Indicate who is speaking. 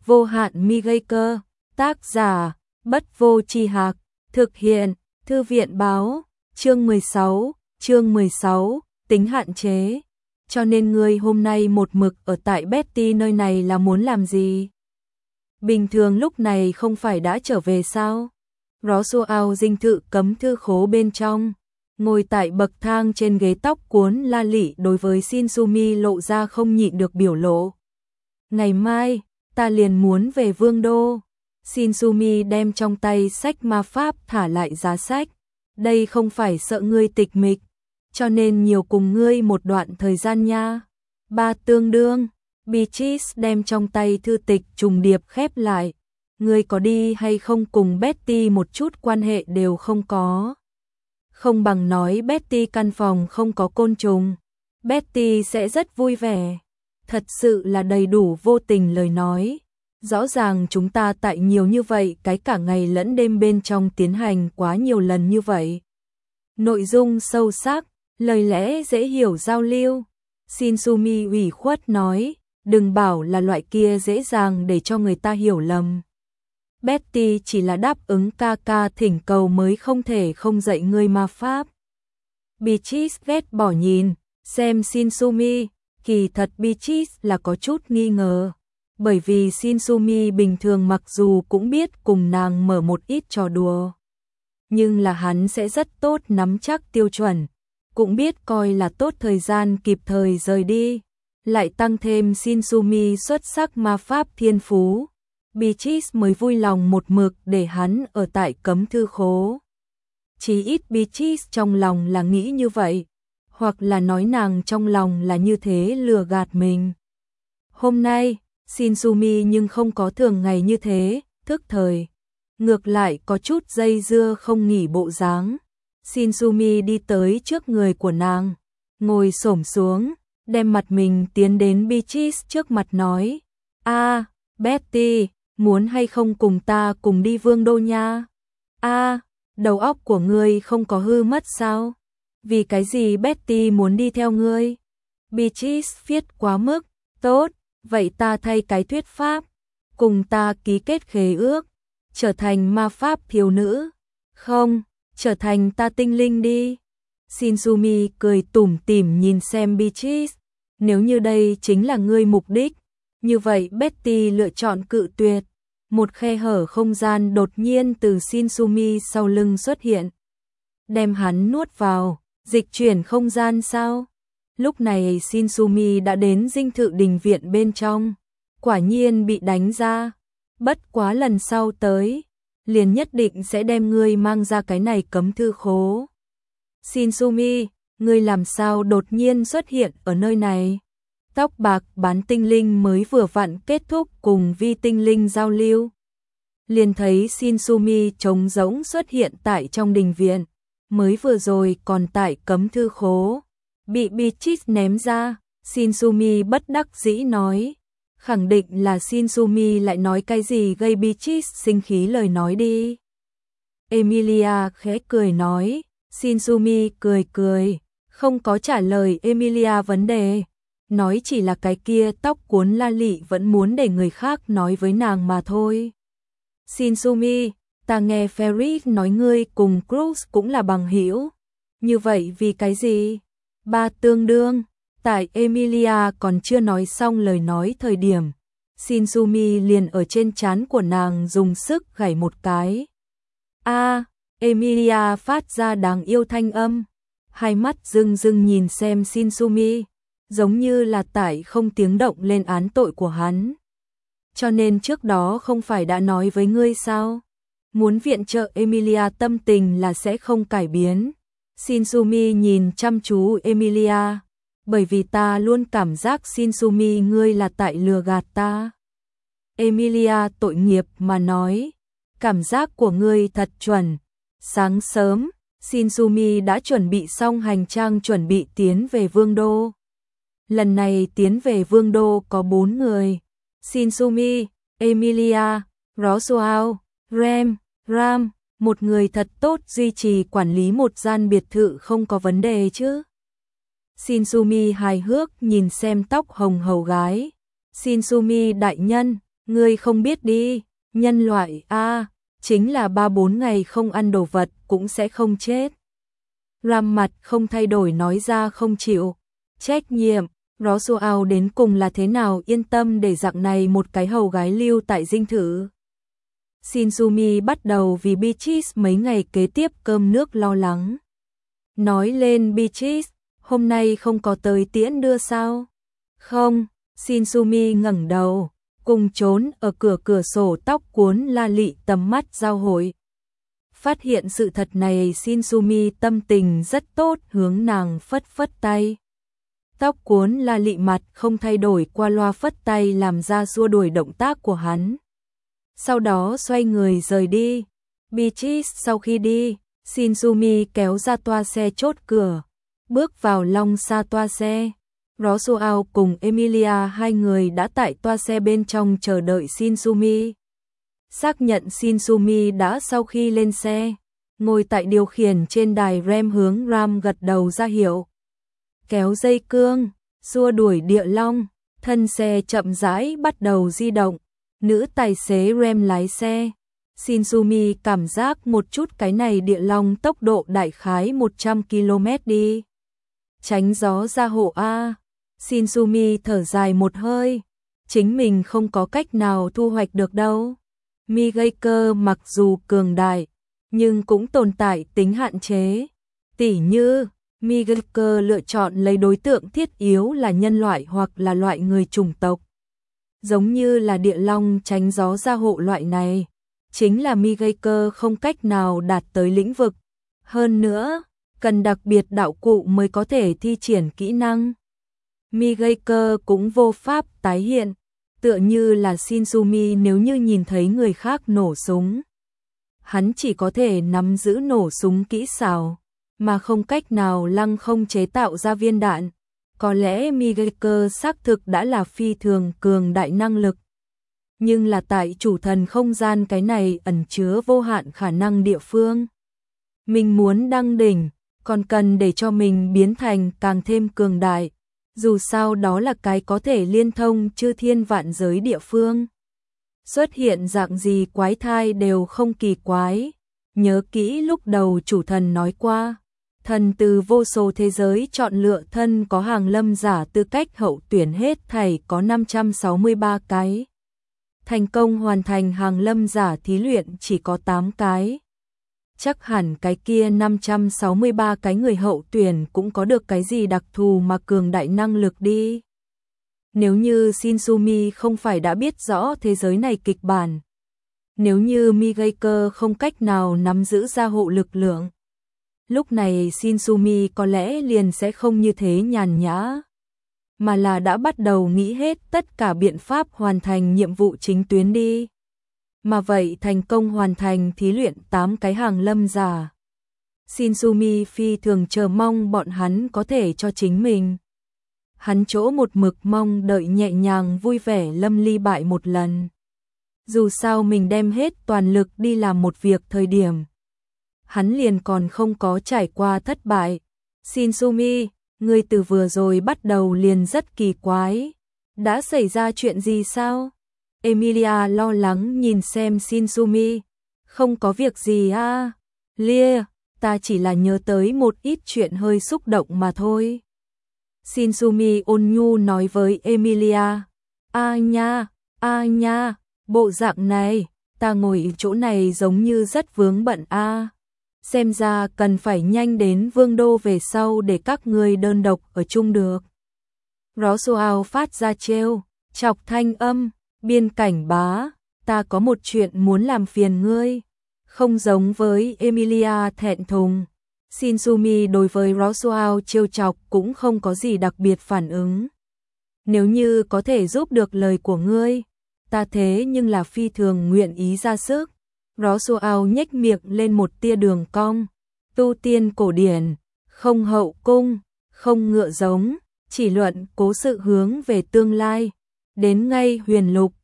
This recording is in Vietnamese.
Speaker 1: vô hạn mi gây cơ, tác giả, Bất Vô Tri Hạc, thực hiện, Thư viện báo, chương 16, tính hạn chế. Cho nên ngươi hôm nay một mực ở tại Betty nơi này là muốn làm gì? Bình thường lúc này không phải đã trở về sao? Roswell dinh thự cấm thư khố bên trong, ngồi tại bậc thang trên ghế tóc cuốn la lị đối với Shinsumi lộ ra không nhịn được biểu lộ. Ngày mai, ta liền muốn về Vương Đô. Shinsumi đem trong tay sách ma pháp thả lại giá sách. Đây không phải sợ ngươi tịch mịch, cho nên nhiều cùng ngươi một đoạn thời gian nha. Ba tương đương, Beatrice đem trong tay thư tịch trùng điệp khép lại. Ngươi có đi hay không cùng Betty một chút quan hệ đều không có. Không bằng nói Betty căn phòng không có côn trùng. Betty sẽ rất vui vẻ. Thật sự là đầy đủ vô tình lời nói. Rõ ràng chúng ta tại nhiều như vậy cái cả ngày lẫn đêm bên trong tiến hành quá nhiều lần như vậy. Nội dung sâu sắc, lời lẽ dễ hiểu giao lưu. Shinsumi ủy khuất nói, đừng bảo là loại kia dễ dàng để cho người ta hiểu lầm. Betty chỉ là đáp ứng ca ca thỉnh cầu mới không thể không dạy ngươi ma pháp. Beatrice ghét bỏ nhìn, xem Shinsumi, kỳ thật Beatrice là có chút nghi ngờ. Bởi vì Shinsumi bình thường mặc dù cũng biết cùng nàng mở một ít trò đùa, nhưng là hắn sẽ rất tốt nắm chắc tiêu chuẩn, cũng biết coi là tốt thời gian kịp thời rời đi, lại tăng thêm Shinsumi xuất sắc ma pháp thiên phú. Beatrice mới vui lòng một mực để hắn ở tại cấm thư khố. Chí ít Beatrice trong lòng là nghĩ như vậy, hoặc là nói nàng trong lòng là như thế lừa gạt mình. Hôm nay, Shinsumi nhưng không có thường ngày như thế, thức thời. Ngược lại có chút dây dưa không nghỉ bộ dáng. Shinsumi đi tới trước người của nàng, ngồi xổm xuống, đem mặt mình tiến đến Beatrice trước mặt nói. Betty, muốn hay không cùng ta cùng đi Vương Đô nha? Đầu óc của ngươi không có hư mất sao? Vì cái gì Betty muốn đi theo ngươi? Beatrice viết quá mức, tốt, vậy ta thay cái thuyết pháp, cùng ta ký kết khế ước, trở thành ma pháp thiếu nữ, không, trở thành ta tinh linh đi. Shinsumi cười tủm tỉm nhìn xem Beatrice, nếu như đây chính là ngươi mục đích, như vậy Betty lựa chọn cự tuyệt. Một khe hở không gian đột nhiên từ Shinsumi sau lưng xuất hiện, đem hắn nuốt vào, dịch chuyển không gian sao? Lúc này Shinsumi đã đến dinh thự đình viện bên trong, quả nhiên bị đánh ra, bất quá lần sau tới, liền nhất định sẽ đem ngươi mang ra cái này cấm thư khố. Shinsumi, ngươi làm sao đột nhiên xuất hiện ở nơi này? Tóc bạc bán tinh linh mới vừa vặn kết thúc cùng vi tinh linh giao lưu. Liền thấy Shinsumi trống rỗng xuất hiện tại trong đình viện, mới vừa rồi còn tại cấm thư khố. Bị Beatrice ném ra, Shinsumi bất đắc dĩ nói. Khẳng định là Shinsumi lại nói cái gì gây Beatrice sinh khí lời nói đi. Emilia khẽ cười nói, Shinsumi cười, không có trả lời Emilia vấn đề. Nói chỉ là cái kia tóc cuốn la lị vẫn muốn để người khác nói với nàng mà thôi. Shinsumi, ta nghe Ferris nói ngươi cùng Cruz cũng là bằng hữu. Như vậy vì cái gì? Ba tương đương, tại Emilia còn chưa nói xong lời nói thời điểm, Shinsumi liền ở trên trán của nàng dùng sức gảy một cái. Emilia phát ra đáng yêu thanh âm, hai mắt rưng rưng nhìn xem Shinsumi, giống như là tại không tiếng động lên án tội của hắn. Cho nên trước đó không phải đã nói với ngươi sao? Muốn viện trợ Emilia tâm tình là sẽ không cải biến. Shinsumi nhìn chăm chú Emilia, bởi vì ta luôn cảm giác Shinsumi ngươi là tại lừa gạt ta. Emilia tội nghiệp mà nói, cảm giác của ngươi thật chuẩn. Sáng sớm, Shinsumi đã chuẩn bị xong hành trang chuẩn bị tiến về Vương Đô. Lần này tiến về Vương Đô có 4 người. Shinsumi, Emilia, Roswell, Ram, một người thật tốt duy trì quản lý một gian biệt thự không có vấn đề chứ. Shinsumi hài hước nhìn xem tóc hồng hầu gái. Shinsumi đại nhân, Ngươi không biết đi, nhân loại chính là 3-4 ngày không ăn đồ vật cũng sẽ không chết. Ram mặt không thay đổi nói ra không chịu trách nhiệm. Roswell đến cùng là thế nào yên tâm để dạng này một cái hầu gái lưu tại dinh thự. Shinzumi bắt đầu vì Beatrice mấy ngày kế tiếp cơm nước lo lắng. Nói lên Beatrice, hôm nay không có tới tiễn đưa sao? Không, Shinzumi ngẩng đầu, cùng trốn ở cửa sổ tóc cuốn La Lị tầm mắt giao hội. Phát hiện sự thật này Shinzumi tâm tình rất tốt hướng nàng phất phất tay. Tóc cuốn La Lị mặt không thay đổi qua loa phất tay làm ra xua đuổi động tác của hắn. Sau đó xoay người rời đi. Beatrice sau khi đi, Shinzumi kéo ra toa xe chốt cửa, bước vào long xa toa xe. Roswell cùng Emilia hai người đã tại toa xe bên trong chờ đợi Shinzumi. Xác nhận Shinzumi đã sau khi lên xe, ngồi tại điều khiển trên đài rem hướng Ram gật đầu ra hiệu. Kéo dây cương, xua đuổi địa long, thân xe chậm rãi bắt đầu di động. Nữ tài xế rem lái xe. Shinzumi cảm giác một chút cái này địa long tốc độ đại khái 100 km đi. Tránh gió ra hộ A. Shinzumi thở dài một hơi. Chính mình không có cách nào thu hoạch được đâu. Mi-gây-cơ mặc dù cường đại, nhưng cũng tồn tại tính hạn chế. Tỉ như, Mi-gây-cơ lựa chọn lấy đối tượng thiết yếu là nhân loại hoặc là loại người chủng tộc. Giống như là địa long tránh gió ra hộ loại này, chính là Mi-gây-cơ không cách nào đạt tới lĩnh vực. Hơn nữa, cần đặc biệt đạo cụ mới có thể thi triển kỹ năng. Mi-gây-cơ cũng vô pháp tái hiện, tựa như là Shinzumi nếu như nhìn thấy người khác nổ súng. Hắn chỉ có thể nắm giữ nổ súng kỹ xảo, mà không cách nào lăng không chế tạo ra viên đạn. Có lẽ Mi-gây-cơ xác thực đã là phi thường cường đại năng lực. Nhưng là tại chủ thần không gian cái này ẩn chứa vô hạn khả năng địa phương. Mình muốn đăng đỉnh, còn cần để cho mình biến thành càng thêm cường đại. Dù sao đó là cái có thể liên thông chư thiên vạn giới địa phương. Xuất hiện dạng gì quái thai đều không kỳ quái. Nhớ kỹ lúc đầu chủ thần nói qua. Thần từ vô số thế giới chọn lựa thân có hàng lâm giả tư cách hậu tuyển hết thảy có 563 cái. Thành công hoàn thành hàng lâm giả thí luyện chỉ có 8 cái. Chắc hẳn cái kia 563 cái người hậu tuyển cũng có được cái gì đặc thù mà cường đại năng lực đi. Nếu như Shinzumi không phải đã biết rõ thế giới này kịch bản. Nếu như Mi-gây-cơ không cách nào nắm giữ gia hộ lực lượng. Lúc này Shinzumi có lẽ liền sẽ không như thế nhàn nhã, mà là đã bắt đầu nghĩ hết tất cả biện pháp hoàn thành nhiệm vụ chính tuyến đi. Mà vậy thành công hoàn thành thí luyện 8 cái hàng lâm giả. Shinzumi phi thường chờ mong bọn hắn có thể cho chính mình. Hắn chỗ một mực mong đợi nhẹ nhàng vui vẻ lâm ly bại một lần. Dù sao mình đem hết toàn lực đi làm một việc thời điểm. Hắn liền còn không có trải qua thất bại. Shinzumi, ngươi từ vừa rồi bắt đầu liền rất kỳ quái. Đã xảy ra chuyện gì sao? Emilia lo lắng nhìn xem Shinzumi. Không có việc gì à? Lia, ta chỉ là nhớ tới một ít chuyện hơi xúc động mà thôi. Shinzumi ôn nhu nói với Emilia. A nha, bộ dạng này, ta ngồi chỗ này giống như rất vướng bận a. Xem ra cần phải nhanh đến vương đô về sau để các ngươi đơn độc ở chung được. Roswell phát ra trêu chọc thanh âm, biên cảnh bá, ta có một chuyện muốn làm phiền ngươi. Không giống với Emilia thẹn thùng, Shinzumi đối với Roswell trêu chọc cũng không có gì đặc biệt phản ứng. Nếu như có thể giúp được lời của ngươi, ta thế nhưng là phi thường nguyện ý ra sức. Roswell nhếch miệng lên một tia đường cong. Tu tiên cổ điển, không hậu cung, không ngựa giống, chỉ luận cố sự hướng về tương lai. Đến ngay huyền lục,